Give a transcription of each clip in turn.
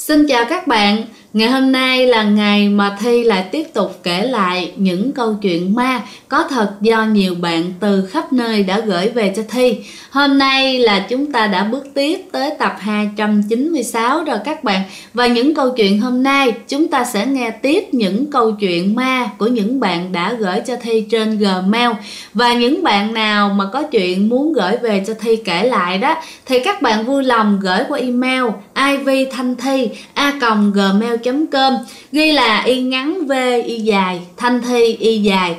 Xin chào các bạn, ngày hôm nay là ngày mà Thi lại tiếp tục kể lại những câu chuyện ma có thật do nhiều bạn từ khắp nơi đã gửi về cho Thi. Hôm nay là chúng ta đã bước tiếp tới tập 296 rồi các bạn. Và những câu chuyện hôm nay chúng ta sẽ nghe tiếp những câu chuyện ma của những bạn đã gửi cho Thi trên Gmail. Và những bạn nào mà có chuyện muốn gửi về cho Thi kể lại đó thì các bạn vui lòng gửi qua email ivthanhthi@gmail.com, ghi là y ngắn v y dài thanh thi y dài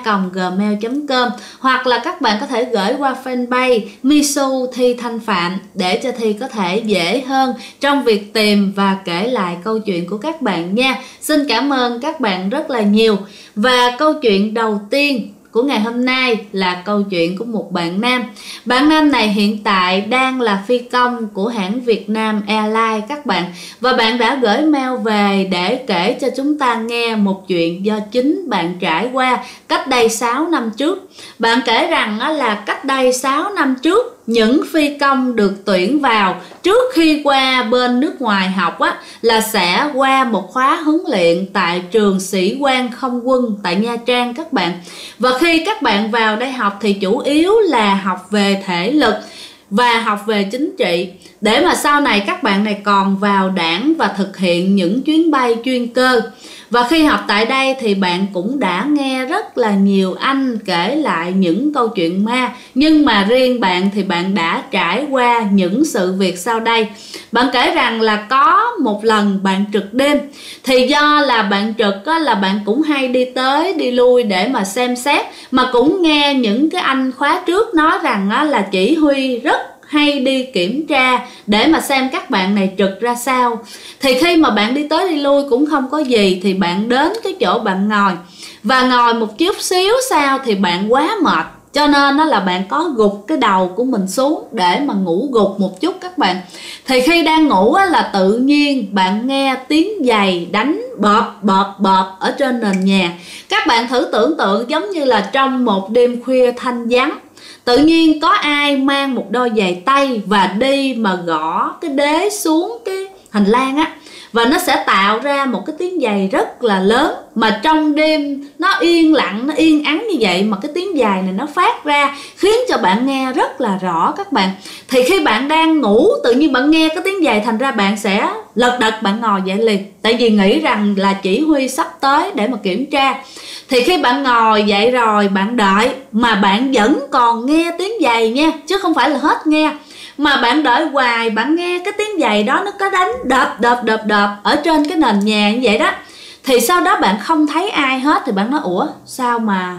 @gmail.com, hoặc là các bạn có thể gửi qua fanpage Misu Thi Thanh Phạm để cho Thi có thể dễ hơn trong việc tìm và kể lại câu chuyện của các bạn nha. Xin cảm ơn các bạn rất là nhiều. Và câu chuyện đầu tiên của ngày hôm nay là câu chuyện của một bạn nam. Bạn nam này hiện tại đang là phi công của hãng Vietnam Airlines các bạn. Và bạn đã gửi mail về để kể cho chúng ta nghe một chuyện do chính bạn trải qua cách đây 6 năm trước. Bạn kể rằng là cách đây 6 năm trước, những phi công được tuyển vào trước khi qua bên nước ngoài học là sẽ qua một khóa huấn luyện tại trường Sĩ quan Không quân tại Nha Trang các bạn. Và khi các bạn vào đây học thì chủ yếu là học về thể lực và học về chính trị, để mà sau này các bạn này còn vào đảng và thực hiện những chuyến bay chuyên cơ. Và khi học tại đây thì bạn cũng đã nghe rất là nhiều anh kể lại những câu chuyện ma. Nhưng mà riêng bạn thì bạn đã trải qua những sự việc sau đây. Bạn kể rằng là có một lần bạn trực đêm. Thì do là bạn trực là bạn cũng hay đi tới đi lui để mà xem xét. Mà cũng nghe những cái anh khóa trước nói rằng là chỉ huy rất hay đi kiểm tra để mà xem các bạn này trực ra sao. Thì khi mà bạn đi tới đi lui cũng không có gì thì bạn đến cái chỗ bạn ngồi. Và ngồi một chút xíu sau thì bạn quá mệt, cho nên là bạn có gục cái đầu của mình xuống để mà ngủ gục một chút các bạn. Thì khi đang ngủ là tự nhiên bạn nghe tiếng giày đánh bợp bợp bợp ở trên nền nhà. Các bạn thử tưởng tượng giống như là trong một đêm khuya thanh vắng, tự nhiên có ai mang một đôi giày tây và đi mà gõ cái đế xuống cái hành lang và nó sẽ tạo ra một cái tiếng giày rất là lớn. Mà trong đêm nó yên lặng, nó yên ắng như vậy mà cái tiếng giày này nó phát ra khiến cho bạn nghe rất là rõ các bạn. Thì khi bạn đang ngủ tự nhiên bạn nghe cái tiếng giày, thành ra bạn sẽ lật đật bạn ngồi dậy liền, tại vì nghĩ rằng là chỉ huy sắp tới để mà kiểm tra. Thì khi bạn ngồi dậy rồi bạn đợi mà bạn vẫn còn nghe tiếng giày nha, chứ không phải là hết nghe. Mà bạn đợi hoài, bạn nghe cái tiếng giày đó nó có đánh đập đập đập đập ở trên cái nền nhà như vậy đó. Thì sau đó bạn không thấy ai hết thì bạn nói ủa sao mà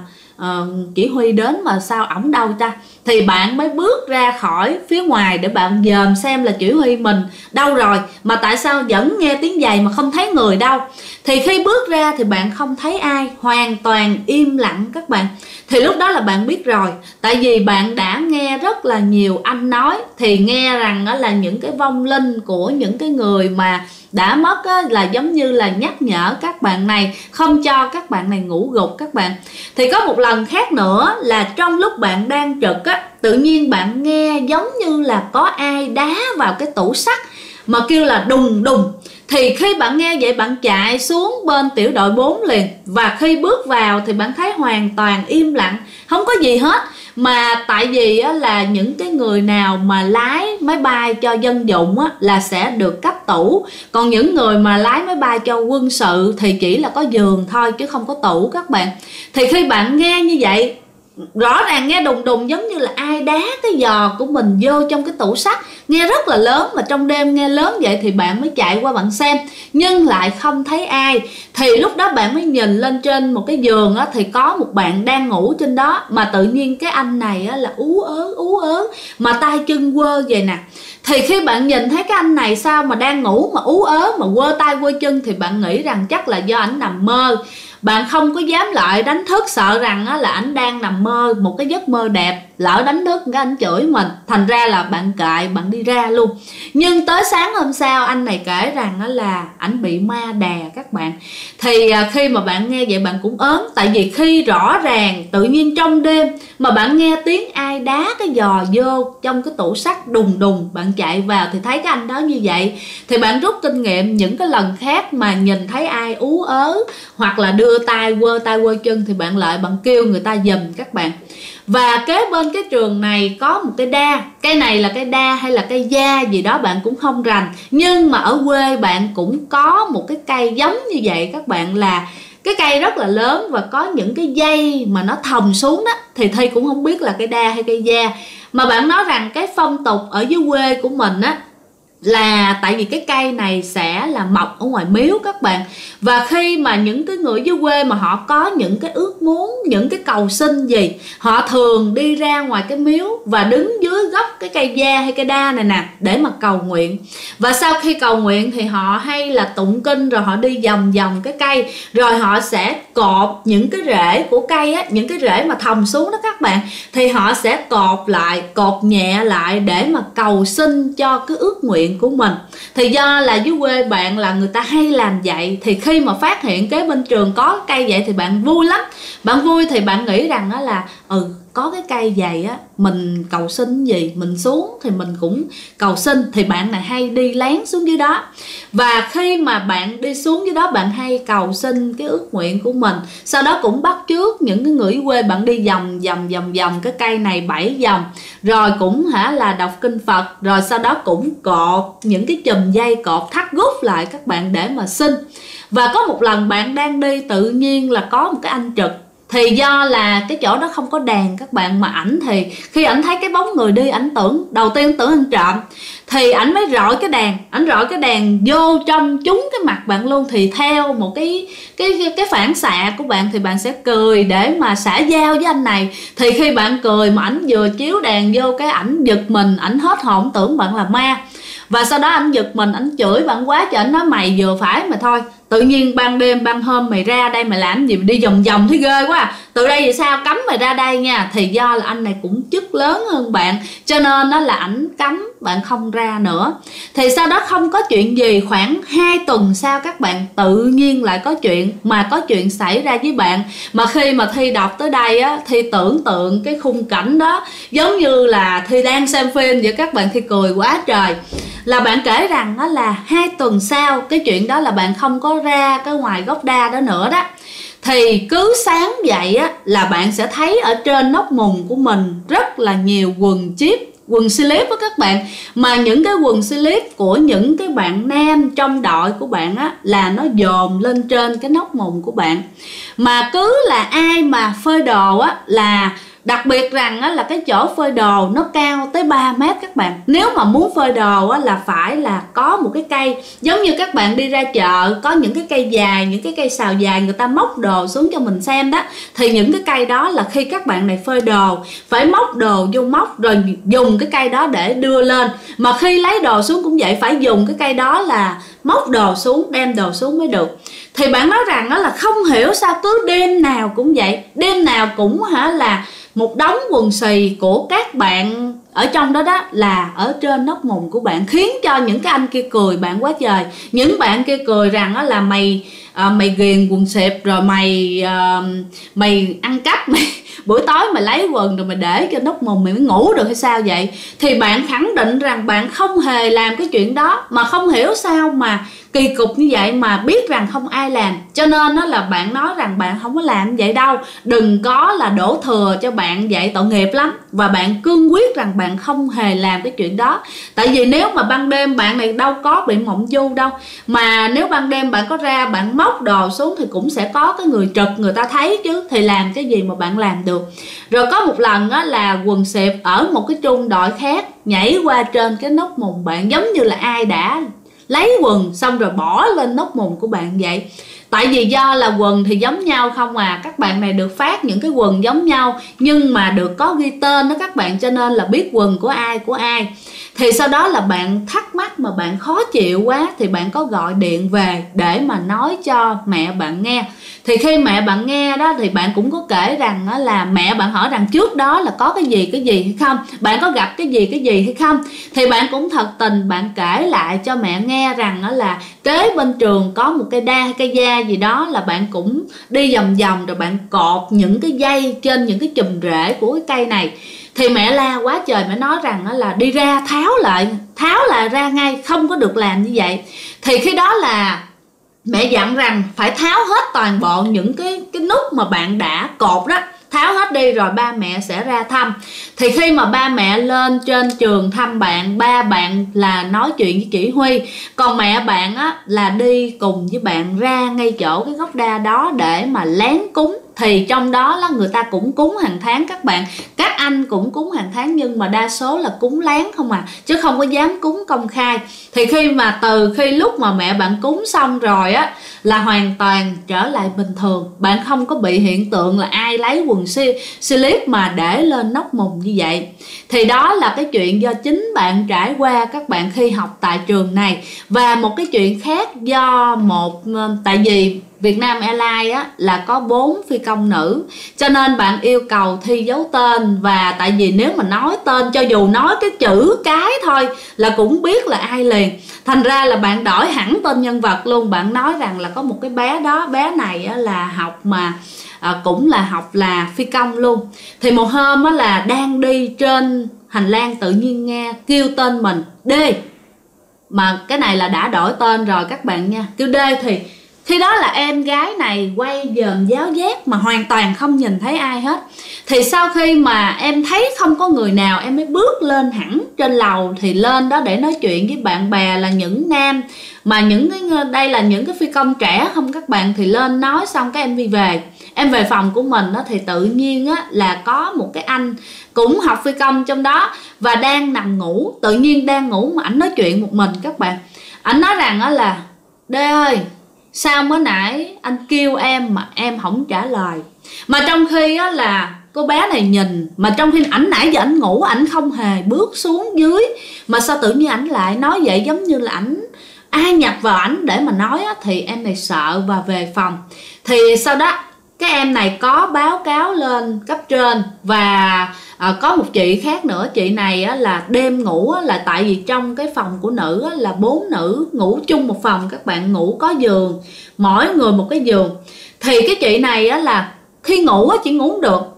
chỉ huy đến mà sao ổng đâu ta. Thì bạn mới bước ra khỏi phía ngoài để bạn dòm xem là chỉ huy mình đâu rồi, mà tại sao vẫn nghe tiếng giày mà không thấy người đâu. Thì khi bước ra thì bạn không thấy ai, hoàn toàn im lặng các bạn. Thì lúc đó là bạn biết rồi, tại vì bạn đã nghe rất là nhiều anh nói, thì nghe rằng là những cái vong linh của những cái người mà đã mất là giống như là nhắc nhở các bạn này, không cho các bạn này ngủ gục các bạn. Thì có một lần khác nữa là trong lúc bạn đang trực tự nhiên bạn nghe giống như là có ai đá vào cái tủ sắt mà kêu là đùng đùng. Thì khi bạn nghe vậy bạn chạy xuống bên tiểu đội 4 liền. Và khi bước vào thì bạn thấy hoàn toàn im lặng, không có gì hết. Mà tại vì là những cái người nào mà lái máy bay cho dân dụng là sẽ được cấp tủ. Còn những người mà lái máy bay cho quân sự thì chỉ là có giường thôi chứ không có tủ các bạn. Thì khi bạn nghe như vậy, rõ ràng nghe đùng đùng giống như là ai đá cái giò của mình vô trong cái tủ sắt, nghe rất là lớn. Mà trong đêm nghe lớn vậy thì bạn mới chạy qua bạn xem, nhưng lại không thấy ai. Thì lúc đó bạn mới nhìn lên trên một cái giường thì có một bạn đang ngủ trên đó. Mà tự nhiên cái anh này là ú ớ mà tay chân quơ vậy nè. Thì khi bạn nhìn thấy cái anh này sao mà đang ngủ mà ú ớ mà quơ tay quơ chân, thì bạn nghĩ rằng chắc là do ảnh nằm mơ. Bạn không có dám lại đánh thức, sợ rằng là ảnh đang nằm mơ một cái giấc mơ đẹp lỡ đánh thức cái anh chửi mình, thành ra là bạn kệ, bạn đi ra luôn. Nhưng tới sáng hôm sau anh này kể rằng đó là ảnh bị ma đè các bạn. Thì khi mà bạn nghe vậy bạn cũng ớn, tại vì khi rõ ràng tự nhiên trong đêm mà bạn nghe tiếng ai đá cái giò vô trong cái tủ sắt đùng đùng, bạn chạy vào thì thấy cái anh đó như vậy, thì bạn rút kinh nghiệm những cái lần khác mà nhìn thấy ai ú ớ hoặc là đưa tay quơ chân thì bạn lại bạn kêu người ta giùm các bạn. Và kế bên cái trường này có một cây đa, cây này là cây đa hay là cây da gì đó bạn cũng không rành, nhưng mà ở quê bạn cũng có một cái cây giống như vậy các bạn, là cái cây rất là lớn và có những cái dây mà nó thòng xuống đó, thì Thi cũng không biết là cây đa hay cây da. Mà bạn nói rằng cái phong tục ở dưới quê của mình á là tại vì cái cây này sẽ là mọc ở ngoài miếu các bạn. Và khi mà những cái người dưới quê mà họ có những cái ước muốn, những cái cầu xin gì, họ thường đi ra ngoài cái miếu và đứng dưới gốc cái cây da hay cây đa này nè để mà cầu nguyện. Và sau khi cầu nguyện thì họ hay là tụng kinh, rồi họ đi vòng vòng cái cây, rồi họ sẽ cột những cái rễ của cây á, những cái rễ mà thòng xuống đó các bạn, thì họ sẽ cột nhẹ lại để mà cầu xin cho cái ước nguyện của mình. Thì do là dưới quê bạn là người ta hay làm vậy, thì khi mà phát hiện kế bên trường có cây vậy thì bạn vui lắm. Bạn vui thì bạn nghĩ rằng đó là có cái cây vậy á, mình cầu xin gì, mình xuống thì mình cũng cầu xin, thì bạn này hay đi lén xuống dưới đó. Và khi mà bạn đi xuống dưới đó, bạn hay cầu xin cái ước nguyện của mình. Sau đó cũng bắt chước những cái người quê, bạn đi vòng cái cây này 7 vòng, rồi cũng là đọc kinh Phật, rồi sau đó cũng cột những cái chùm dây cột thắt gút lại các bạn để mà xin. Và có một lần bạn đang đi, tự nhiên là có một cái anh trực, thì do là cái chỗ đó không có đèn các bạn, mà ảnh thì khi ảnh thấy cái bóng người đi, ảnh đầu tiên tưởng anh trộm, thì ảnh mới rọi cái đèn vô trong trúng cái mặt bạn luôn. Thì theo một cái phản xạ của bạn thì bạn sẽ cười để mà xã giao với anh này. Thì khi bạn cười mà ảnh vừa chiếu đèn vô cái ảnh giật mình, ảnh hết hồn tưởng bạn là ma. Và sau đó anh giật mình, anh chửi bạn quá trời, anh nói mày vừa phải mà thôi, tự nhiên ban đêm ban hôm mày ra đây mày làm gì, mày đi vòng vòng thấy ghê quá, từ đây về sau cấm mày ra đây nha. Thì do là anh này cũng chức lớn hơn bạn, cho nên đó là ảnh cấm bạn không ra nữa. Thì sau đó không có chuyện gì, khoảng 2 tuần sau các bạn, tự nhiên lại có chuyện xảy ra với bạn. Mà khi mà Thi đọc tới đây á, Thi tưởng tượng cái khung cảnh đó giống như là Thi đang xem phim vậy các bạn. Thi cười quá trời. Là bạn kể rằng đó là 2 tuần sau cái chuyện đó là bạn không có ra cái ngoài gốc đa đó nữa đó, thì cứ sáng dậy á là bạn sẽ thấy ở trên nóc mùng của mình rất là nhiều quần slip á các bạn. Mà những cái quần slip của những cái bạn nam trong đội của bạn á là nó dồn lên trên cái nóc mùng của bạn. Mà cứ là ai mà phơi đồ á, là đặc biệt rằng á, là cái chỗ phơi đồ nó cao tới 3 mét các bạn. Nếu mà muốn phơi đồ á, là phải là có một cái cây, giống như các bạn đi ra chợ có những cái cây dài, những cái cây sào dài, người ta móc đồ xuống cho mình xem đó. Thì những cái cây đó là khi các bạn này phơi đồ phải móc đồ vô móc, rồi dùng cái cây đó để đưa lên. Mà khi lấy đồ xuống cũng vậy, phải dùng cái cây đó là móc đồ xuống, đem đồ xuống mới được. Thì bạn nói rằng đó là không hiểu sao cứ đêm nào cũng vậy, đêm nào cũng là một đống quần xì của các bạn ở trong đó đó là ở trên nóc mùng của bạn, khiến cho những cái anh kia cười bạn quá trời. Những bạn kia cười rằng đó là mày ghiền quần xịp, rồi mày ăn cắp, buổi tối mày lấy quần rồi mày để cho nóc mùng mày mới ngủ được hay sao vậy. Thì bạn khẳng định rằng bạn không hề làm cái chuyện đó, mà không hiểu sao mà kỳ cục như vậy mà biết rằng không ai làm. Cho nên đó là bạn nói rằng bạn không có làm vậy đâu, đừng có là đổ thừa cho bạn vậy, tội nghiệp lắm. Và bạn cương quyết rằng bạn không hề làm cái chuyện đó. Tại vì nếu mà ban đêm bạn này đâu có bị mộng du đâu, mà nếu ban đêm bạn có ra bạn móc đồ xuống thì cũng sẽ có cái người trực người ta thấy chứ, thì làm cái gì mà bạn làm được. Rồi có một lần đó là quần xịp ở một cái trung đội khác nhảy qua trên cái nóc mùng bạn, giống như là ai đã lấy quần xong rồi bỏ lên nóc mùng của bạn vậy. Tại vì do là quần thì giống nhau không à, các bạn này được phát những cái quần giống nhau nhưng mà được có ghi tên đó các bạn, cho nên là biết quần của ai. Thì sau đó là bạn thắc mắc mà bạn khó chịu quá thì bạn có gọi điện về để mà nói cho mẹ bạn nghe. Thì khi mẹ bạn nghe đó thì bạn cũng có kể rằng đó là mẹ bạn hỏi rằng trước đó là có cái gì hay không, bạn có gặp cái gì hay không. Thì bạn cũng thật tình bạn kể lại cho mẹ nghe rằng đó là kế bên trường có một cây da gì đó, là bạn cũng đi vòng vòng rồi bạn cột những cái dây trên những cái chùm rễ của cái cây này. Thì mẹ la quá trời, mẹ nói rằng là đi ra tháo lại ra ngay, không có được làm như vậy. Thì khi đó là mẹ dặn rằng phải tháo hết toàn bộ những cái nút mà bạn đã cột đó, tháo hết đi rồi ba mẹ sẽ ra thăm. Thì khi mà ba mẹ lên trên trường thăm bạn, ba bạn là nói chuyện với chị Huy, còn mẹ bạn á là đi cùng với bạn ra ngay chỗ cái gốc đa đó để mà lén cúng. Thì trong đó là người ta cũng cúng hàng tháng các bạn, các anh cũng cúng hàng tháng, nhưng mà đa số là cúng lén không à, chứ không có dám cúng công khai. Thì từ khi lúc mà mẹ bạn cúng xong rồi á là hoàn toàn trở lại bình thường, bạn không có bị hiện tượng là ai lấy quần slip mà để lên nóc mùng như vậy. Thì đó là cái chuyện do chính bạn trải qua các bạn khi học tại trường này. Và một cái chuyện khác do tại vì Vietnam Airlines á là có 4 phi công nữ, cho nên bạn yêu cầu thi dấu tên. Và tại vì nếu mà nói tên, cho dù nói cái chữ cái thôi là cũng biết là ai liền, thành ra là bạn đổi hẳn tên nhân vật luôn. Bạn nói rằng là có một cái bé đó, bé này á là học mà cũng là học là phi công luôn. Thì một hôm á là đang đi trên hành lang tự nhiên nghe kêu tên mình D, mà cái này là đã đổi tên rồi các bạn nha, kêu D. Thì khi đó là em gái này quay dòm giáo giác mà hoàn toàn không nhìn thấy ai hết. Thì sau khi mà em thấy không có người nào, em mới bước lên hẳn trên lầu. Thì lên đó để nói chuyện với bạn bè là những nam, mà đây là những cái phi công trẻ không các bạn. Thì lên nói xong cái em đi về. Em về phòng của mình đó, thì tự nhiên á là có một cái anh cũng học phi công trong đó và đang nằm ngủ. Tự nhiên đang ngủ mà ảnh nói chuyện một mình các bạn. Ảnh nói rằng á là D ơi, sao mới nãy anh kêu em mà em không trả lời. Mà trong khi á là cô bé này nhìn, mà trong khi ảnh nãy giờ ảnh ngủ, ảnh không hề bước xuống dưới, mà sao tự nhiên ảnh lại nói vậy, giống như là ai nhập vào ảnh để mà nói á. Thì em này sợ và về phòng. Thì sau đó cái em này có báo cáo lên cấp trên. Và có một chị khác nữa, chị này á, là đêm ngủ á, là tại vì trong cái phòng của nữ á, là 4 nữ ngủ chung một phòng các bạn, ngủ có giường, mỗi người một cái giường. Thì cái chị này á, là khi ngủ á, chị ngủ không được,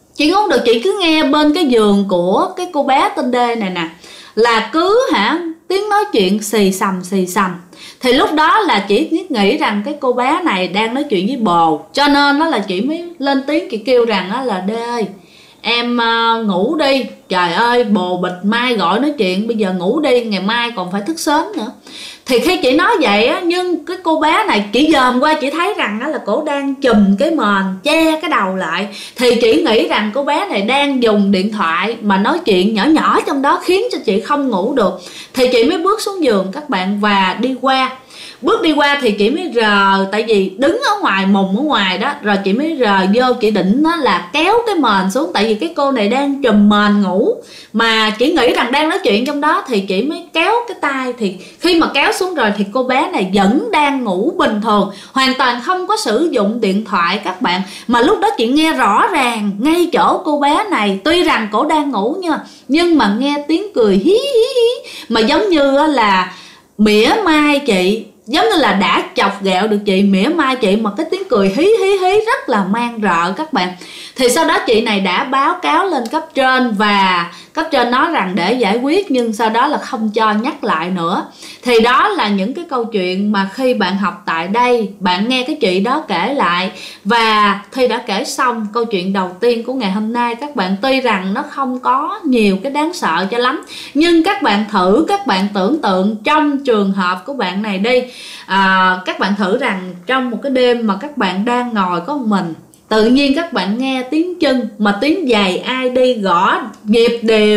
chị cứ nghe bên cái giường của cái cô bé tên D này nè là cứ tiếng nói chuyện xì xầm. Thì lúc đó là chị nghĩ rằng cái cô bé này đang nói chuyện với bồ, cho nên đó là chị mới lên tiếng, chị kêu rằng đó là D ơi, em ngủ đi, trời ơi bồ bịch mai gọi nói chuyện, bây giờ ngủ đi, ngày mai còn phải thức sớm nữa. Thì khi chị nói vậy á, nhưng cái cô bé này chị dòm qua, chị thấy rằng đó là cổ đang chùm cái mền che cái đầu lại. Thì chị nghĩ rằng cô bé này đang dùng điện thoại mà nói chuyện nhỏ nhỏ trong đó, khiến cho chị không ngủ được. Thì chị mới bước xuống giường các bạn và bước đi qua thì chị mới tại vì đứng ở ngoài mùng ở ngoài đó, rồi chị mới vô, chị định đó là kéo cái mền xuống, tại vì cái cô này đang trùm mền ngủ mà chị nghĩ rằng đang nói chuyện trong đó. Thì chị mới kéo cái tay, thì khi mà kéo xuống rồi thì cô bé này vẫn đang ngủ bình thường, hoàn toàn không có sử dụng điện thoại các bạn. Mà lúc đó chị nghe rõ ràng ngay chỗ cô bé này, tuy rằng cổ đang ngủ nha, nhưng mà nghe tiếng cười hí hí hí, mà giống như là mỉa mai chị, giống như là đã chọc ghẹo được chị, mỉa mai chị, mà cái tiếng cười hí hí hí rất là man rợ các bạn. Thì sau đó chị này đã báo cáo lên cấp trên, và cấp trên nói rằng để giải quyết, nhưng sau đó là không cho nhắc lại nữa. Thì đó là những cái câu chuyện mà khi bạn học tại đây, bạn nghe cái chị đó kể lại. Và Thi đã kể xong câu chuyện đầu tiên của ngày hôm nay các bạn. Tuy rằng nó không có nhiều cái đáng sợ cho lắm, nhưng các bạn tưởng tượng trong trường hợp của bạn này đi. Các bạn thử rằng trong một cái đêm mà các bạn đang ngồi có một mình, tự nhiên các bạn nghe tiếng chân, mà tiếng giày ai đi gõ nhịp đều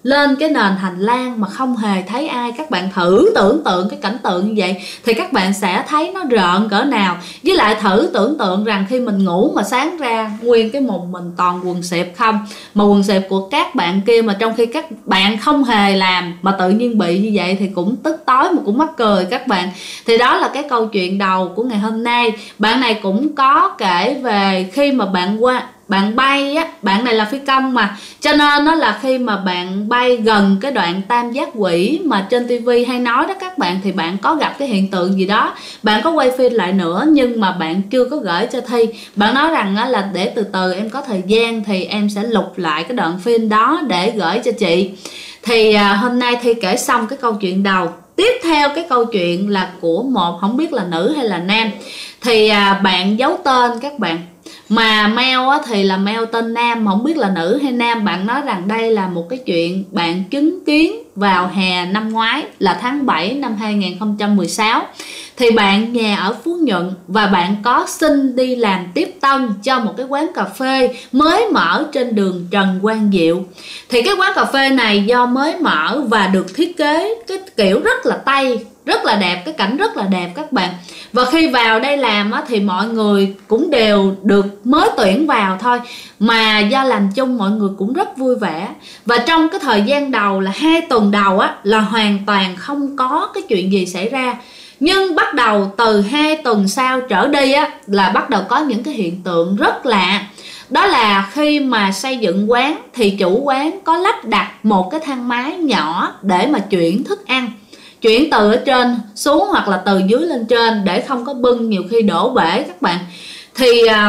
lên cái nền hành lang mà không hề thấy ai. Các bạn thử tưởng tượng cái cảnh tượng như vậy thì các bạn sẽ thấy nó rợn cỡ nào. Với lại thử tưởng tượng rằng khi mình ngủ mà sáng ra nguyên cái mùng mình toàn quần xẹp không, mà quần xẹp của các bạn kia mà trong khi các bạn không hề làm mà tự nhiên bị như vậy thì cũng tức tối mà cũng mắc cười các bạn. Thì đó là cái câu chuyện đầu của ngày hôm nay. Bạn này cũng có kể về khi mà bạn bay á, bạn này là phi công mà, cho nên nó là khi mà bạn bay gần cái đoạn tam giác quỹ mà trên tivi hay nói đó các bạn, thì bạn có gặp cái hiện tượng gì đó, bạn có quay phim lại nữa nhưng mà bạn chưa có gửi cho Thi. Bạn nói rằng á, là để từ từ em có thời gian thì em sẽ lục lại cái đoạn phim đó để gửi cho chị. Thì hôm nay Thi kể xong cái câu chuyện đầu. Tiếp theo cái câu chuyện là của một, không biết là nữ hay là nam, thì bạn giấu tên các bạn, mà mail thì là mail tên nam, không biết là nữ hay nam. Bạn nói rằng đây là một cái chuyện bạn chứng kiến vào hè năm ngoái là tháng 7 năm 2016. Thì bạn nhà ở Phú Nhuận và bạn có xin đi làm tiếp tân cho một cái quán cà phê mới mở trên đường Trần Quang Diệu. Thì cái quán cà phê này do mới mở và được thiết kế cái kiểu rất là Tây, rất là đẹp, cái cảnh rất là đẹp các bạn. Và khi vào đây làm á, thì mọi người cũng đều được mới tuyển vào thôi, mà do làm chung mọi người cũng rất vui vẻ. Và trong cái thời gian đầu là 2 tuần đầu á, là hoàn toàn không có cái chuyện gì xảy ra. Nhưng bắt đầu từ 2 tuần sau trở đi á, là bắt đầu có những cái hiện tượng rất lạ. Đó là khi mà xây dựng quán thì chủ quán có lắp đặt một cái thang máy nhỏ để mà chuyển thức ăn, chuyển từ ở trên xuống hoặc là từ dưới lên trên để không có bưng nhiều khi đổ bể các bạn. Thì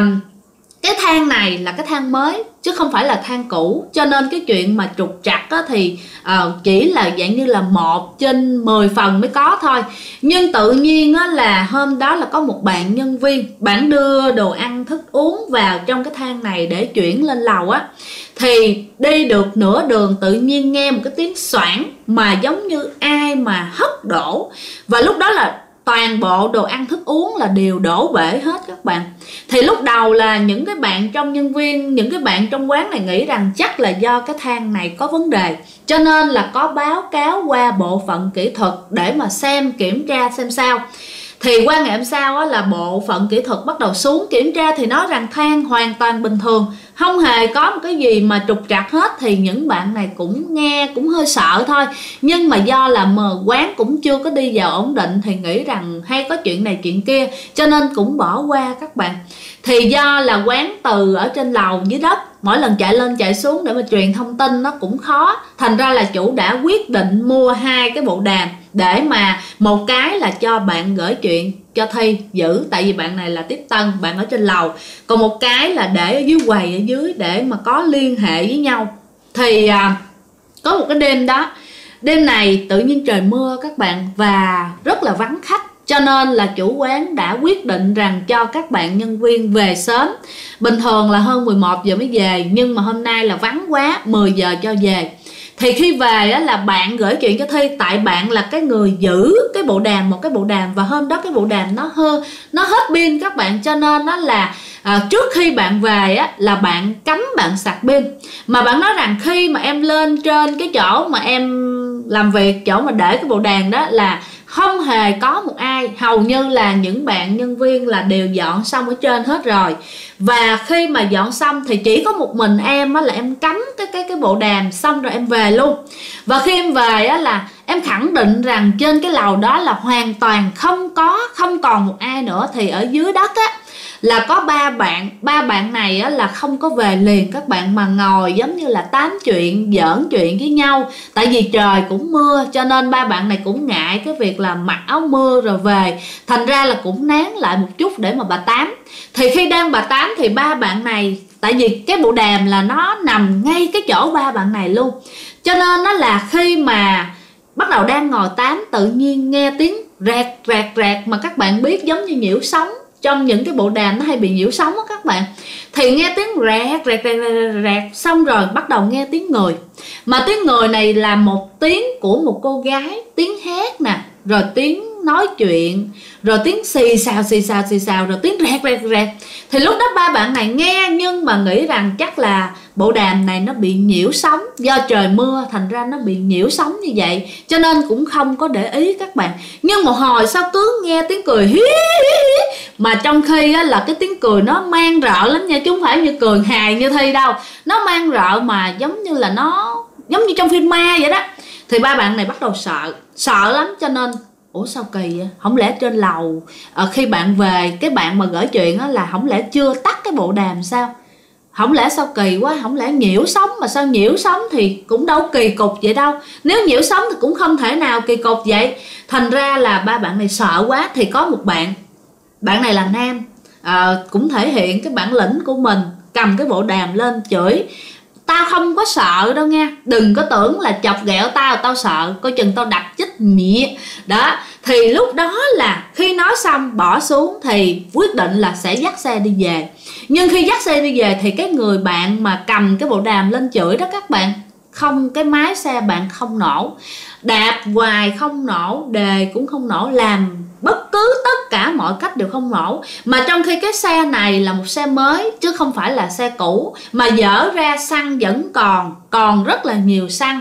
cái thang này là cái thang mới chứ không phải là thang cũ, cho nên cái chuyện mà trục trặc thì chỉ là dạng như là 1 trên 10 phần mới có thôi. Nhưng tự nhiên là hôm đó là có một bạn nhân viên, bạn đưa đồ ăn thức uống vào trong cái thang này để chuyển lên lầu á. Thì đi được nửa đường tự nhiên nghe một cái tiếng xoảng mà giống như ai mà hất đổ, và lúc đó là toàn bộ đồ ăn thức uống là đều đổ bể hết các bạn. Thì lúc đầu là những cái bạn trong nhân viên, những cái bạn trong quán này nghĩ rằng chắc là do cái thang này có vấn đề, cho nên là có báo cáo qua bộ phận kỹ thuật để mà xem, kiểm tra xem sao. Thì qua ngày hôm sau là bộ phận kỹ thuật bắt đầu xuống kiểm tra thì nói rằng thang hoàn toàn bình thường, không hề có một cái gì mà trục trặc hết. Thì những bạn này cũng nghe cũng hơi sợ thôi, nhưng mà do là quán cũng chưa có đi vào ổn định thì nghĩ rằng hay có chuyện này chuyện kia, cho nên cũng bỏ qua các bạn. Thì do là quán từ ở trên lầu dưới đất, mỗi lần chạy lên chạy xuống để mà truyền thông tin nó cũng khó, thành ra là chủ đã quyết định mua 2 cái bộ đàm, để mà một cái là cho bạn gửi chuyện cho Thi giữ, tại vì bạn này là tiếp tân, bạn ở trên lầu, còn một cái là để ở dưới quầy ở dưới để mà có liên hệ với nhau. Thì có một cái đêm đó, đêm này tự nhiên trời mưa các bạn và rất là vắng khách, cho nên là chủ quán đã quyết định rằng cho các bạn nhân viên về sớm. Bình thường là hơn 11 giờ mới về, nhưng mà hôm nay là vắng quá, 10 giờ cho về. Thì khi về á, là bạn gửi chuyện cho Thi, tại bạn là cái người giữ cái bộ đàm, một cái bộ đàm, và hôm đó cái bộ đàm nó hết pin các bạn, cho nên nó là trước khi bạn về á, là bạn cắm bạn sạc pin. Mà bạn nói rằng khi mà em lên trên cái chỗ mà em làm việc, chỗ mà để cái bộ đàm đó là không hề có một ai, hầu như là những bạn nhân viên là đều dọn xong ở trên hết rồi. Và khi mà dọn xong thì chỉ có một mình em á, là em cắm cái bộ đàm xong rồi em về luôn. Và khi em về á, là em khẳng định rằng trên cái lầu đó là hoàn toàn không còn một ai nữa. Thì ở dưới đất á là có 3 bạn này á, là không có về liền các bạn, mà ngồi giống như là tám chuyện, giỡn chuyện với nhau. Tại vì trời cũng mưa, cho nên 3 bạn này cũng ngại cái việc là mặc áo mưa rồi về, thành ra là cũng nán lại một chút để mà bà tám. Thì khi đang bà tám thì 3 bạn này, tại vì cái bộ đàm là nó nằm ngay cái chỗ 3 bạn này luôn, cho nên nó là khi mà bắt đầu đang ngồi tám, tự nhiên nghe tiếng rẹt rẹt rẹt, mà các bạn biết giống như nhiễu sóng, trong những cái bộ đàm nó hay bị nhiễu sóng á các bạn. Thì nghe tiếng rẹt rẹt rẹt rẹt, xong rồi bắt đầu nghe tiếng người. Mà tiếng người này là một tiếng của một cô gái, tiếng hét nè, rồi tiếng nói chuyện, rồi tiếng xì xào, rồi tiếng rẹt rẹt rẹt. Thì lúc đó ba bạn này nghe nhưng mà nghĩ rằng chắc là bộ đàm này nó bị nhiễu sóng, do trời mưa thành ra nó bị nhiễu sóng như vậy, cho nên cũng không có để ý các bạn. Nhưng một hồi sau cứ nghe tiếng cười hí hí hí, mà trong khi á, là cái tiếng cười nó mang rợ lắm nha, chứ không phải như cười hài như Thi đâu, nó mang rợ mà giống như là nó giống như trong phim ma vậy đó. Thì ba bạn này bắt đầu sợ lắm, cho nên ủa sao kỳ vậy? Không lẽ trên lầu khi bạn về, cái bạn mà gửi chuyện á là không lẽ chưa tắt cái bộ đàm sao? Không lẽ sao kỳ quá, không lẽ nhiễu sóng, mà sao nhiễu sóng thì cũng đâu kỳ cục vậy đâu. Nếu nhiễu sóng thì cũng không thể nào kỳ cục vậy. Thành ra là ba bạn này sợ quá, thì có một bạn này là nam, cũng thể hiện cái bản lĩnh của mình, cầm cái bộ đàm lên chửi: tao không có sợ đâu nha, đừng có tưởng là chọc ghẹo tao sợ, coi chừng tao đập chết mẹ đó. Thì lúc đó là khi nói xong bỏ xuống thì quyết định là sẽ dắt xe đi về. Nhưng khi dắt xe đi về thì cái người bạn mà cầm cái bộ đàm lên chửi đó các bạn, không, cái máy xe bạn không nổ, đạp hoài không nổ, đề cũng không nổ, làm bất cứ tất cả mọi cách đều không nổ. Mà trong khi cái xe này là một xe mới chứ không phải là xe cũ, mà dở ra xăng vẫn còn rất là nhiều xăng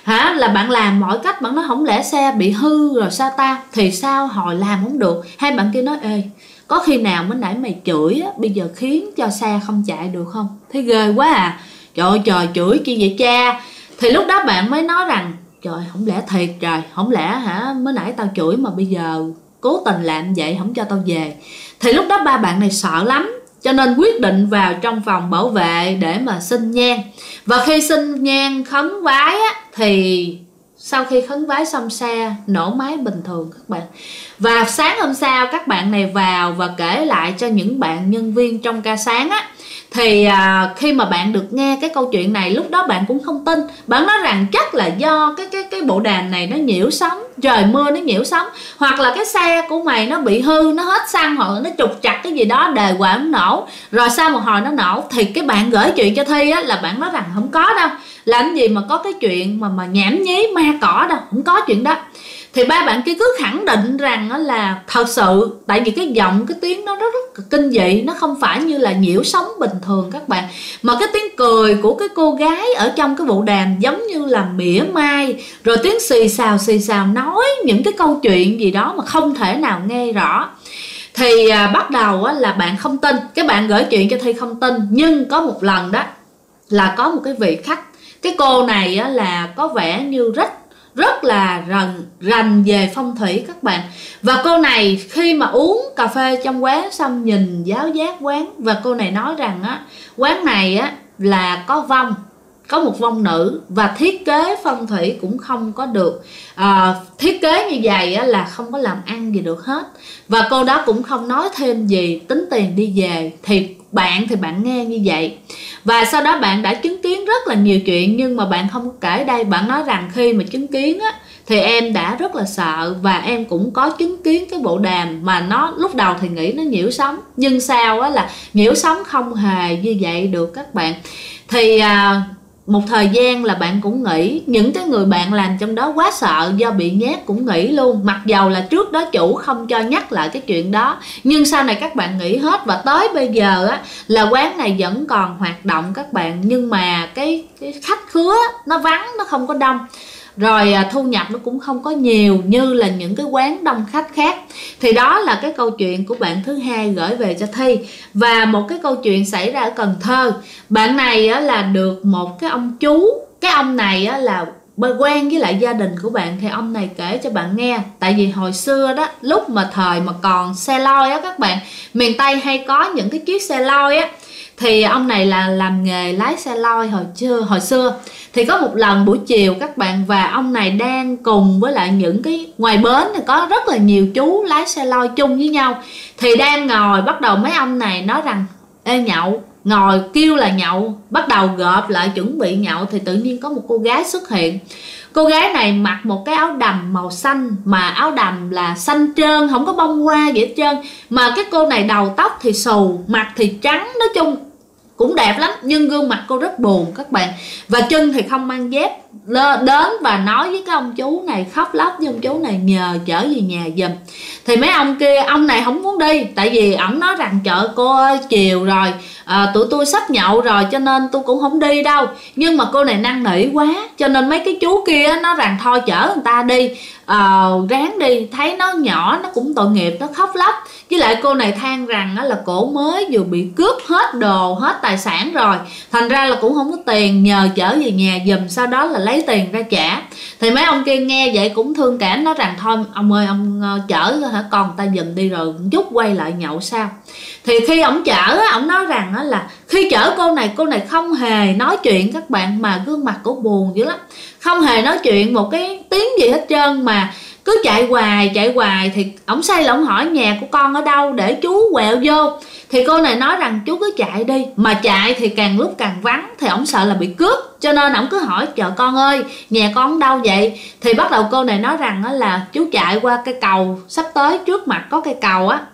là bạn làm mọi cách. Bạn nói không lẽ xe bị hư rồi sao ta, thì sao hồi làm không được. Hai bạn kia nói: ê, có khi nào mới nãy mày chửi á, bây giờ khiến cho xe không chạy được không? Thấy ghê quá à, trời chửi chi vậy cha. Thì lúc đó bạn mới nói rằng: trời, không lẽ thiệt trời, không lẽ mới nãy tao chửi mà bây giờ cố tình làm vậy, không cho tao về. Thì lúc đó ba bạn này sợ lắm, cho nên quyết định vào trong phòng bảo vệ để mà xin nhang. Và khi xin nhang khấn vái á, thì sau khi khấn vái xong xe nổ máy bình thường các bạn. Và sáng hôm sau các bạn này vào và kể lại cho những bạn nhân viên trong ca sáng á, thì khi mà bạn được nghe cái câu chuyện này, lúc đó bạn cũng không tin. Bạn nói rằng chắc là do cái bộ đàm này nó nhiễu sóng, trời mưa nó nhiễu sóng, hoặc là cái xe của mày nó bị hư, nó hết xăng, hoặc là nó trục trặc cái gì đó, đề quả nó nổ. Rồi sau một hồi nó nổ. Thì cái bạn gửi chuyện cho Thi á, là bạn nói rằng không có đâu, làm gì mà có cái chuyện mà nhảm nhí ma cỏ đâu, không có chuyện đó. Thì ba bạn kia cứ khẳng định rằng là thật sự, tại vì cái giọng, cái tiếng nó rất kinh dị, nó không phải như là nhiễu sóng bình thường các bạn, mà cái tiếng cười của cái cô gái ở trong cái bộ đàm giống như là mỉa mai, rồi tiếng xì xào nói những cái câu chuyện gì đó mà không thể nào nghe rõ. Thì bắt đầu là bạn không tin, cái bạn gửi chuyện cho Thi không tin. Nhưng có một lần đó là có một cái vị khách, cái cô này là có vẻ như rất là rành về phong thủy các bạn. Và cô này khi mà uống cà phê trong quán xong nhìn giáo giác quán, và cô này nói rằng quán này là có một vong nữ, và thiết kế phong thủy cũng không có được, thiết kế như vậy là không có làm ăn gì được hết. Và cô đó cũng không nói thêm gì, tính tiền đi về. Thì bạn nghe như vậy. Và sau đó bạn đã chứng kiến rất là nhiều chuyện, nhưng mà bạn không kể đây. Bạn nói rằng khi mà chứng kiến thì em đã rất là sợ, và em cũng có chứng kiến cái bộ đàm mà nó lúc đầu thì nghĩ nó nhiễu sóng, nhưng sau là nhiễu sóng không hề như vậy được các bạn. Thì một thời gian là bạn cũng nghĩ, những cái người bạn làm trong đó quá sợ, do bị nhát cũng nghĩ luôn. Mặc dầu là trước đó chủ không cho nhắc lại cái chuyện đó, nhưng sau này các bạn nghĩ hết. Và tới bây giờ là quán này vẫn còn hoạt động các bạn, nhưng mà cái khách khứa nó vắng, nó không có đông, rồi thu nhập nó cũng không có nhiều như là những cái quán đông khách khác. Thì đó là cái câu chuyện của bạn thứ hai gửi về cho Thi. Và một cái câu chuyện xảy ra ở Cần Thơ. Bạn này là được một cái ông chú, cái ông này là quen với lại gia đình của bạn. Thì ông này kể cho bạn nghe, tại vì hồi xưa đó, lúc mà thời mà còn xe lôi các bạn, miền Tây hay có những cái chiếc xe lôi thì ông này là làm nghề lái xe lôi hồi xưa. Thì có một lần buổi chiều các bạn, và ông này đang cùng với lại những cái ngoài bến thì có rất là nhiều chú lái xe lôi chung với nhau. Thì đang ngồi, bắt đầu mấy ông này nói rằng: ê nhậu, ngồi kêu là nhậu, bắt đầu gộp lại chuẩn bị nhậu. Thì tự nhiên có một cô gái xuất hiện. Cô gái này mặc một cái áo đầm màu xanh, mà áo đầm là xanh trơn, không có bông hoa gì hết trơn. Mà cái cô này đầu tóc thì xù, mặt thì trắng, nói chung cũng đẹp lắm, nhưng gương mặt cô rất buồn các bạn. Và chân thì không mang dép, đến và nói với cái ông chú này, khóc lóc với ông chú này nhờ chở về nhà giùm. Thì mấy ông kia, ông này không muốn đi, tại vì ổng nói rằng chợ cô ơi chiều rồi, tụi tôi sắp nhậu rồi cho nên tôi cũng không đi đâu. Nhưng mà cô này năn nỉ quá, cho nên mấy cái chú kia nó rằng thôi chở người ta đi, ráng đi, thấy nó nhỏ nó cũng tội nghiệp, nó khóc lóc. Với lại cô này than rằng là cổ mới vừa bị cướp hết đồ, hết tài sản rồi, thành ra là cũng không có tiền, nhờ chở về nhà giùm, sau đó là lấy tiền ra trả. Thì mấy ông kia nghe vậy cũng thương cảm, nói rằng thôi ông ơi ông chở hả con ta giùm đi rồi chút quay lại nhậu sao. Thì khi ổng chở, ổng nói rằng là khi chở cô này không hề nói chuyện các bạn, mà gương mặt cổ buồn dữ lắm, không hề nói chuyện một cái tiếng gì hết trơn, mà cứ chạy hoài. Thì ổng say là ổng hỏi nhà của con ở đâu để chú quẹo vô. Thì cô này nói rằng chú cứ chạy đi, mà chạy thì càng lúc càng vắng, thì ổng sợ là bị cướp, cho nên ổng cứ hỏi chợ con ơi nhà con ở đâu vậy. Thì bắt đầu cô này nói rằng là chú chạy qua cây cầu sắp tới, trước mặt có cây cầu á,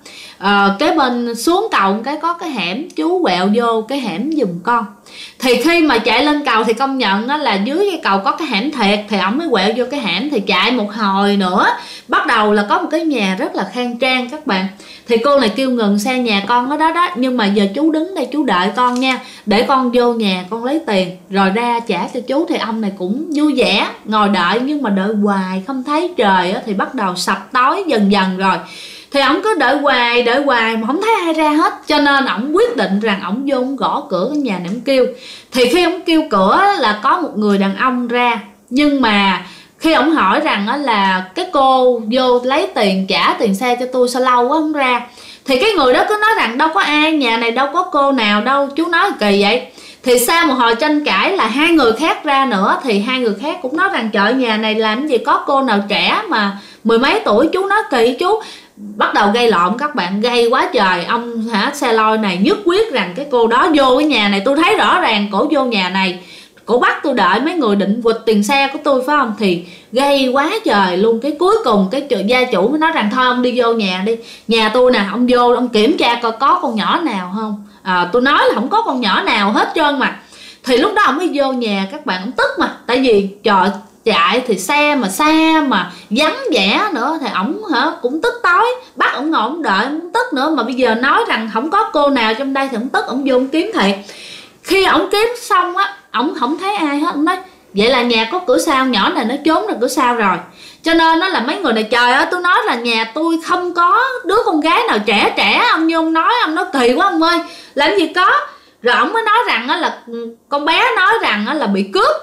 kế bên xuống cầu cái có cái hẻm, chú quẹo vô cái hẻm giùm con. Thì khi mà chạy lên cầu thì công nhận là dưới cái cầu có cái hẻm thiệt, thì ổng mới quẹo vô cái hẻm. Thì chạy một hồi nữa bắt đầu là có một cái nhà rất là khang trang các bạn. Thì cô này kêu ngừng xe nhà con ở đó đó, nhưng mà giờ chú đứng đây chú đợi con nha, để con vô nhà con lấy tiền rồi ra trả cho chú. Thì ông này cũng vui vẻ ngồi đợi, nhưng mà đợi hoài không thấy trời á, thì bắt đầu sập tối dần dần rồi. Thì ổng cứ đợi hoài mà không thấy ai ra hết, cho nên ổng quyết định rằng ổng vô ổng gõ cửa cái nhà này ổng kêu. Thì khi ổng kêu cửa là có một người đàn ông ra, nhưng mà khi ổng hỏi rằng là cái cô vô lấy tiền trả tiền xe cho tôi sao lâu quá không ra, thì cái người đó cứ nói rằng đâu có ai, nhà này đâu có cô nào đâu. Chú nói kỳ vậy. Thì sau một hồi tranh cãi là hai người khác ra nữa, thì hai người khác cũng nói rằng trời nhà này làm gì có cô nào trẻ mà mười mấy tuổi. Chú nói kỳ chú, bắt đầu gây lộn các bạn, gây quá trời. Ông xe lôi này nhất quyết rằng cái cô đó vô cái nhà này, tôi thấy rõ ràng cổ vô nhà này, cổ bắt tôi đợi mấy người định quỵt tiền xe của tôi phải không. Thì gây quá trời luôn. Cái cuối cùng cái gia chủ mới nói rằng thôi ông đi vô nhà đi, nhà tôi nè, ông vô ông kiểm tra coi có con nhỏ nào không. Tôi nói là không có con nhỏ nào hết trơn mà. Thì lúc đó ông mới vô nhà các bạn, ông tức mà, tại vì trời chạy thì xe mà xa mà vắng vẻ nữa, thì ổng cũng tức tối, bắt ổng ngồi ổng đợi, ổng tức nữa. Mà bây giờ nói rằng không có cô nào trong đây thì ổng tức, ổng vô ổng kiếm thiệt. Khi ổng kiếm xong á, ổng không thấy ai hết. Ổng nói vậy là nhà có cửa sau, nhỏ này nó trốn ra cửa sau rồi. Cho nên nó là mấy người này, trời ơi tôi nói là nhà tôi không có đứa con gái nào trẻ. Ông như ông nói kỳ quá ông ơi, làm gì có. Rồi ổng mới nói rằng là con bé nói rằng là bị cướp,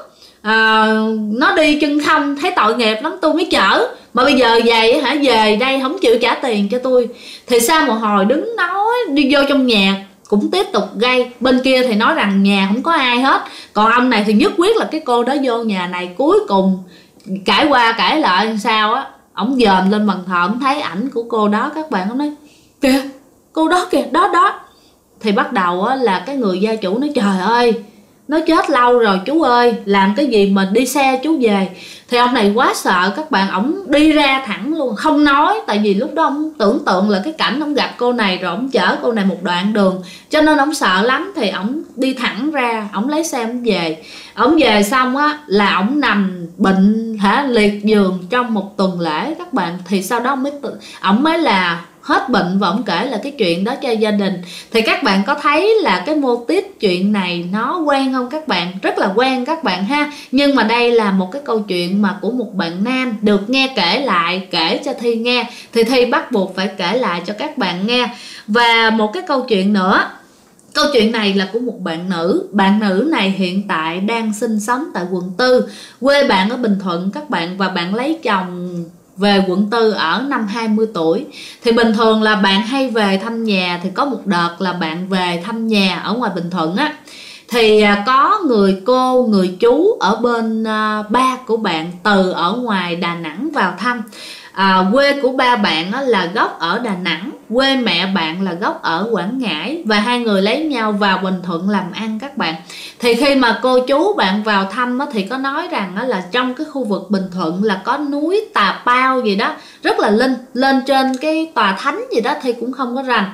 nó đi chân không, thấy tội nghiệp lắm tôi mới chở, mà bây giờ về về đây không chịu trả tiền cho tôi. Thì sau một hồi đứng nói đi vô trong nhà cũng tiếp tục gây. Bên kia thì nói rằng nhà không có ai hết, còn ông này thì nhất quyết là cái cô đó vô nhà này. Cuối cùng cãi qua cãi lại sao á, ổng dòm lên bàn thờ, ổng thấy ảnh của cô đó các bạn. Ổng nói kìa cô đó kìa, đó. Thì bắt đầu á, là cái người gia chủ nói trời ơi nó chết lâu rồi chú ơi, làm cái gì mà đi xe chú về. Thì ông này quá sợ các bạn, ổng đi ra thẳng luôn không nói, tại vì lúc đó ông tưởng tượng là cái cảnh ông gặp cô này rồi ổng chở cô này một đoạn đường, cho nên ổng sợ lắm. Thì ổng đi thẳng ra, ổng lấy xe ổng về. Ổng về xong á là ổng nằm bệnh liệt giường trong một tuần lễ các bạn. Thì sau đó ổng mới là hết bệnh và ổng kể là cái chuyện đó cho gia đình. Thì các bạn có thấy là cái mô típ chuyện này nó quen không các bạn? Rất là quen các bạn ha. Nhưng mà đây là một cái câu chuyện mà của một bạn nam được nghe kể lại, kể cho Thi nghe, thì Thi bắt buộc phải kể lại cho các bạn nghe. Và một cái câu chuyện nữa, câu chuyện này là của một bạn nữ. Bạn nữ này hiện tại đang sinh sống tại quận 4, quê bạn ở Bình Thuận các bạn, và bạn lấy chồng về quận 4 ở năm 20 tuổi. Thì bình thường là bạn hay về thăm nhà. Thì có một đợt là bạn về thăm nhà ở ngoài Bình Thuận á, thì có người cô, người chú ở bên ba của bạn từ ở ngoài Đà Nẵng vào thăm. Quê của ba bạn là gốc ở Đà Nẵng, quê mẹ bạn là gốc ở Quảng Ngãi, và hai người lấy nhau vào Bình Thuận làm ăn các bạn. Thì khi mà cô chú bạn vào thăm thì có nói rằng là trong cái khu vực Bình Thuận là có núi Tà Pao gì đó rất là linh, lên trên cái tòa thánh gì đó thì cũng không có rành.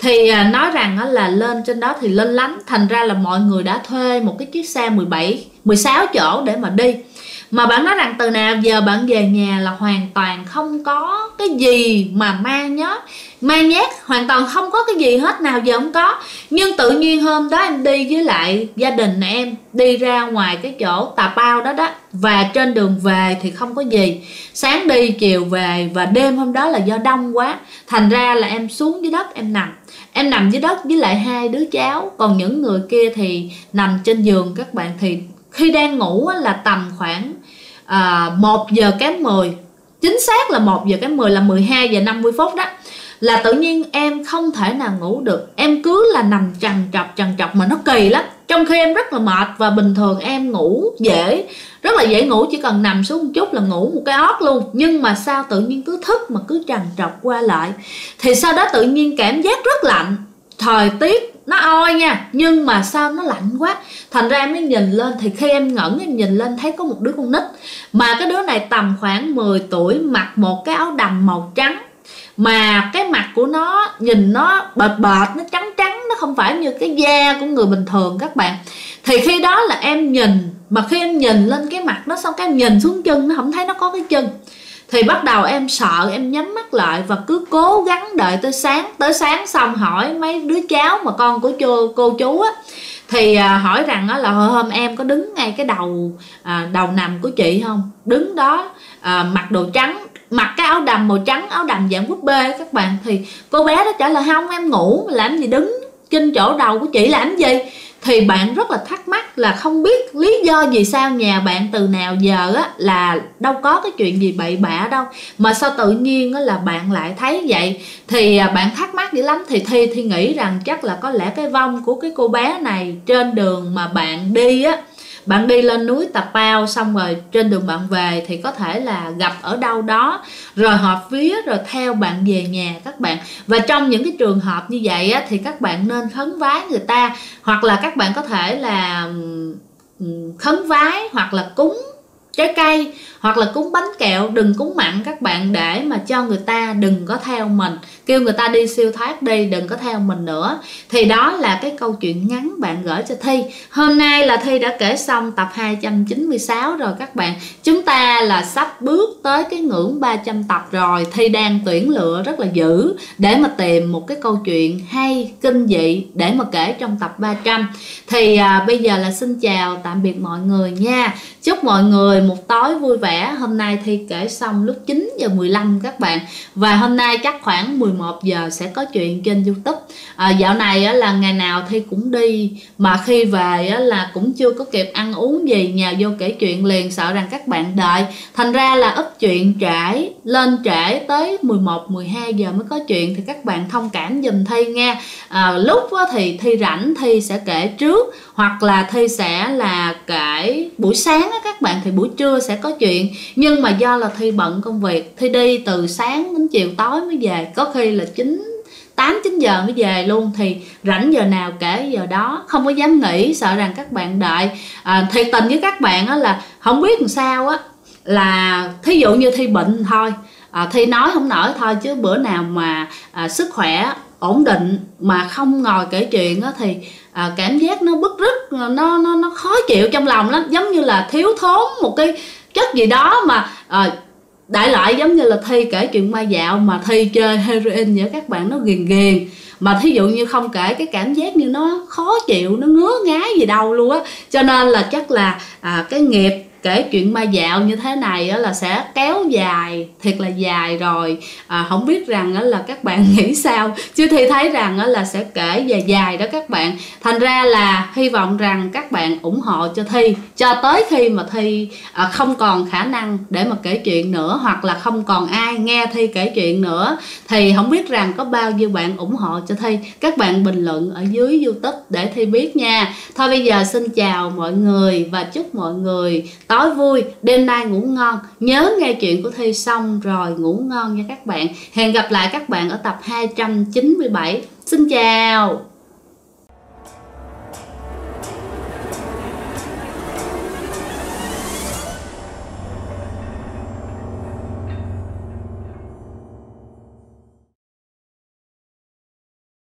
Thì nói rằng là lên trên đó thì lên lắm, thành ra là mọi người đã thuê một cái chiếc xe 16 chỗ để mà đi. Mà bạn nói rằng từ nào giờ bạn về nhà là hoàn toàn không có cái gì mà mang nhét, hoàn toàn không có cái gì hết, nào giờ không có. Nhưng tự nhiên hôm đó em đi với lại gia đình em đi ra ngoài cái chỗ Tà Pao đó, và trên đường về thì không có gì, sáng đi chiều về, và đêm hôm đó là do đông quá, thành ra là em xuống dưới đất em nằm dưới đất với lại 2 đứa cháu, còn những người kia thì nằm trên giường các bạn. Thì khi đang ngủ là tầm khoảng 1 giờ kém 10, chính xác là 1 giờ kém 10 là 12 giờ 50 phút đó, là tự nhiên em không thể nào ngủ được. Em cứ là nằm trằn trọc mà nó kỳ lắm, trong khi em rất là mệt. Và bình thường em ngủ rất là dễ ngủ, chỉ cần nằm xuống một chút là ngủ một cái ót luôn. Nhưng mà sao tự nhiên cứ thức mà cứ trằn trọc qua lại. Thì sau đó tự nhiên cảm giác rất lạnh. Thời tiết nó oi nha, nhưng mà sao nó lạnh quá, thành ra em mới nhìn lên. Thì khi em ngẩng em nhìn lên thấy có một đứa con nít, mà cái đứa này tầm khoảng 10 tuổi, mặc một cái áo đầm màu trắng, mà cái mặt của nó nhìn nó bệt, nó trắng, nó không phải như cái da của người bình thường các bạn. Thì khi đó là em nhìn, mà khi em nhìn lên cái mặt nó xong cái em nhìn xuống chân nó không thấy nó có cái chân. Thì bắt đầu em sợ, em nhắm mắt lại và cứ cố gắng đợi tới sáng xong hỏi mấy đứa cháu mà con của cô chú á, thì hỏi rằng là hôm em có đứng ngay cái đầu nằm của chị không, đứng đó mặc đồ trắng, mặc cái áo đầm màu trắng, áo đầm dạng búp bê các bạn. Thì cô bé đó trả lời không, em ngủ làm gì đứng trên chỗ đầu của chị làm gì. Thì bạn rất là thắc mắc là không biết lý do vì sao nhà bạn từ nào giờ á là đâu có cái chuyện gì bậy bạ đâu, mà sao tự nhiên á là bạn lại thấy vậy. Thì bạn thắc mắc dữ lắm. Thì Thi nghĩ rằng chắc là có lẽ cái vong của cái cô bé này trên đường mà bạn đi á, bạn đi lên núi Tà Pao xong rồi trên đường bạn về thì có thể là gặp ở đâu đó rồi họp vía rồi theo bạn về nhà các bạn. Và trong những cái trường hợp như vậy á, thì các bạn nên khấn vái người ta, hoặc là các bạn có thể là khấn vái hoặc là cúng trái cây hoặc là cúng bánh kẹo, đừng cúng mặn các bạn, để mà cho người ta đừng có theo mình, kêu người ta đi siêu thoát đi, đừng có theo mình nữa. Thì đó là cái câu chuyện ngắn bạn gửi cho Thi. Hôm nay là Thi đã kể xong tập 296 rồi các bạn. Chúng ta là sắp bước tới cái ngưỡng 300 tập rồi. Thi đang tuyển lựa rất là dữ để mà tìm một cái câu chuyện hay, kinh dị để mà kể trong tập 300. Thì bây giờ là xin chào tạm biệt mọi người nha. Chúc mọi người một tối vui vẻ. Hôm nay Thi kể xong lúc 9 giờ 15 các bạn. Và hôm nay chắc khoảng 11 giờ sẽ có chuyện trên YouTube. Dạo này là ngày nào Thi cũng đi, mà khi về là cũng chưa có kịp ăn uống gì, nhà vô kể chuyện liền, sợ rằng các bạn đợi. Thành ra là up chuyện lên trễ tới 11, 12 giờ mới có chuyện. Thì các bạn thông cảm giùm Thi nha. Lúc thì Thi rảnh Thi sẽ kể trước, hoặc là Thi sẽ là kể buổi sáng á các bạn, thì buổi trưa sẽ có chuyện. Nhưng mà do là Thi bận công việc, Thi đi từ sáng đến chiều tối mới về, có khi là 8, 9 giờ mới về luôn. Thì rảnh giờ nào kể giờ đó, không có dám nghỉ, sợ rằng các bạn đợi. Thiệt tình với các bạn á là không biết làm sao á, là thí dụ như Thi bệnh thôi, Thi nói không nổi thôi, chứ bữa nào mà sức khỏe ổn định mà không ngồi kể chuyện á thì cảm giác nó bứt rứt, nó khó chịu trong lòng lắm, giống như là thiếu thốn một cái chất gì đó. Mà đại loại giống như là Thi kể chuyện ma dạo mà Thi chơi heroin vậy các bạn, nó ghiền. Mà thí dụ như không kể cái cảm giác như nó khó chịu, nó ngứa ngái gì đâu luôn á. Cho nên là chắc là cái nghiệp kể chuyện ma dạo như thế này là sẽ kéo dài, thiệt là dài rồi. Không biết rằng là các bạn nghĩ sao, chứ Thi thấy rằng là sẽ kể dài đó các bạn. Thành ra là hy vọng rằng các bạn ủng hộ cho Thi cho tới khi mà Thi không còn khả năng để mà kể chuyện nữa, hoặc là không còn ai nghe Thi kể chuyện nữa. Thì không biết rằng có bao nhiêu bạn ủng hộ cho Thi. Các bạn bình luận ở dưới YouTube để Thi biết nha. Thôi bây giờ xin chào mọi người và chúc mọi người tối vui, đêm nay ngủ ngon. Nhớ nghe chuyện của Thi xong rồi ngủ ngon nha các bạn. Hẹn gặp lại các bạn ở tập 297. Xin chào.